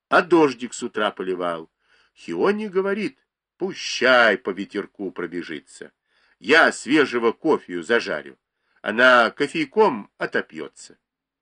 а дождик с утра поливал. Хиония говорит, пущай по ветерку пробежится. Я свежего кофею зажарю. Она кофейком отопьется.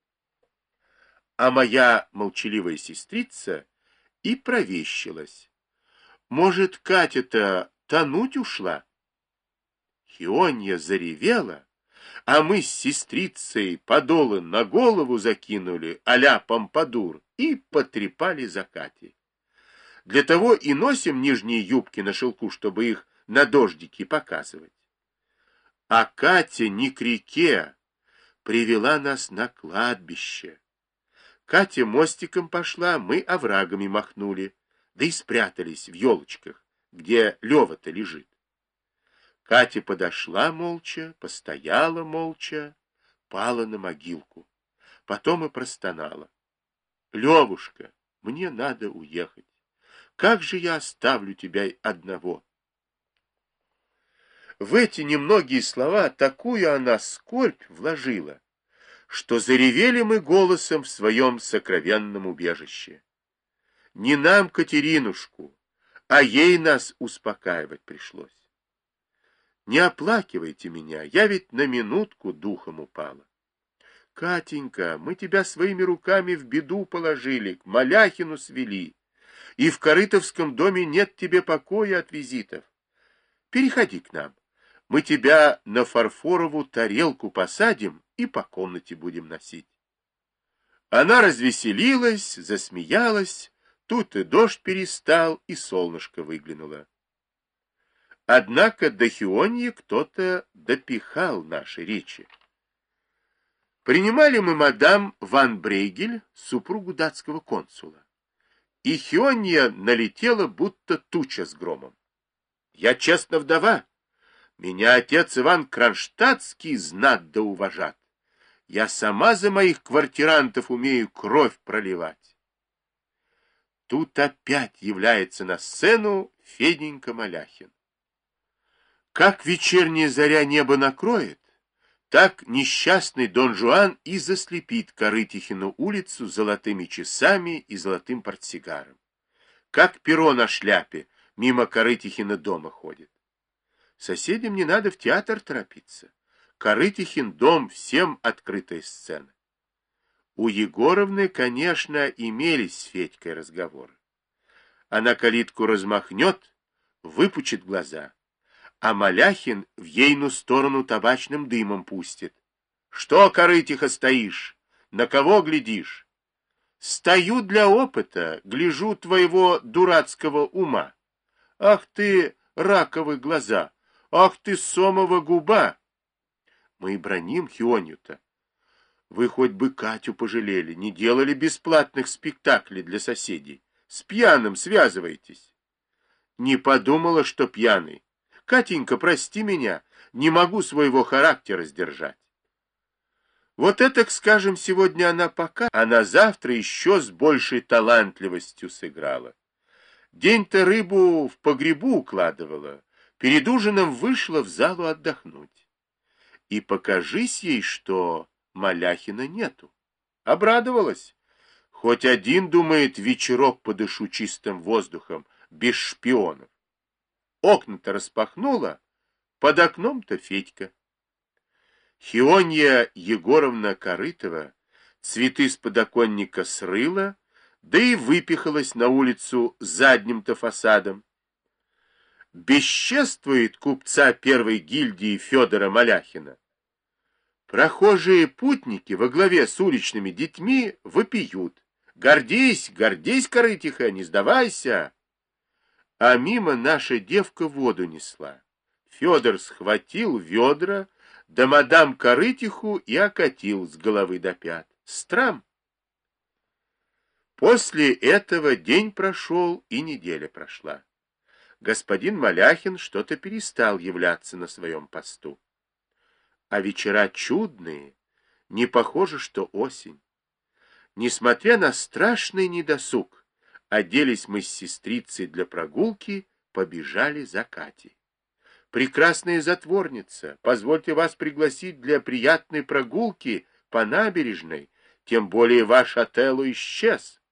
А моя молчаливая сестрица и провещилась. Может, Катя-то тонуть ушла? Хионья заревела, а мы с сестрицей подолы на голову закинули а-ля помпадур и потрепали за Катей. Для того и носим нижние юбки на шелку, чтобы их на дождике показывать. А Катя не к реке, привела нас на кладбище. Катя мостиком пошла, мы оврагами махнули, да и спрятались в елочках, где Лева-то лежит. Катя подошла молча, постояла молча, пала на могилку. Потом и простонала. Левушка, мне надо уехать. Как же я оставлю тебя одного? В эти немногие слова такую она скорбь вложила, что заревели мы голосом в своем сокровенном убежище. Не нам, Катеринушку, а ей нас успокаивать пришлось. Не оплакивайте меня, я ведь на минутку духом упала. Катенька, мы тебя своими руками в беду положили, к Маляхину свели, и в Корытовском доме нет тебе покоя от визитов. Переходи к нам, мы тебя на фарфоровую тарелку посадим и по комнате будем носить. Она развеселилась, засмеялась, тут и дождь перестал, и солнышко выглянуло. Однако до Хионьи кто-то допихал наши речи. Принимали мы мадам Ван Брейгель, супругу датского консула. И Хионья налетела, будто туча с громом. Я честно вдова. Меня отец Иван Кронштадтский знат да уважат. Я сама за моих квартирантов умею кровь проливать. Тут опять является на сцену Феденька Маляхин. Как вечерняя заря небо накроет, так несчастный Дон Жуан и заслепит Корытихину улицу золотыми часами и золотым портсигаром. Как перо на шляпе мимо Корытихина дома ходит. Соседям не надо в театр торопиться. Корытихин дом всем открытая сцена. У Егоровны, конечно, имелись с Федькой разговоры. Она калитку размахнет, выпучит глаза, а Маляхин в ейну сторону табачным дымом пустит. Что, Корытиха, стоишь? На кого глядишь? Стою для опыта, гляжу твоего дурацкого ума. Ах ты, раковы глаза! Ах ты, сомова губа! Мы и браним Хионью-то. Вы хоть бы Катю пожалели, не делали бесплатных спектаклей для соседей. С пьяным связываетесь. Не подумала, что пьяный. Катенька, прости меня, не могу своего характера сдержать. Вот это, скажем, сегодня она пока, а на завтра еще с большей талантливостью сыграла. День-то рыбу в погребу укладывала, перед ужином вышла в залу отдохнуть. И покажись ей, что Маляхина нету. Обрадовалась. Хоть один, думает, вечерок подышу чистым воздухом, без шпионов. Окна-то распахнула, под окном-то Федька. Хионья Егоровна Корытова цветы с подоконника срыла, да и выпихалась на улицу задним-то фасадом. Бесчествует купца первой гильдии Федора Маляхина. Прохожие путники во главе с уличными детьми вопиют. Гордись, гордись, Корытиха, не сдавайся. А мимо наша девка воду несла. Федор схватил ведра, да мадам Корытиху и окатил с головы до пят. Страм. После этого день прошел и неделя прошла. Господин Маляхин что-то перестал являться на своем посту. А вечера чудные, не похоже, что осень. Несмотря на страшный недосуг, оделись мы с сестрицей для прогулки, побежали за Катей. Прекрасная затворница, позвольте вас пригласить для приятной прогулки по набережной, тем более ваш Отелло исчез.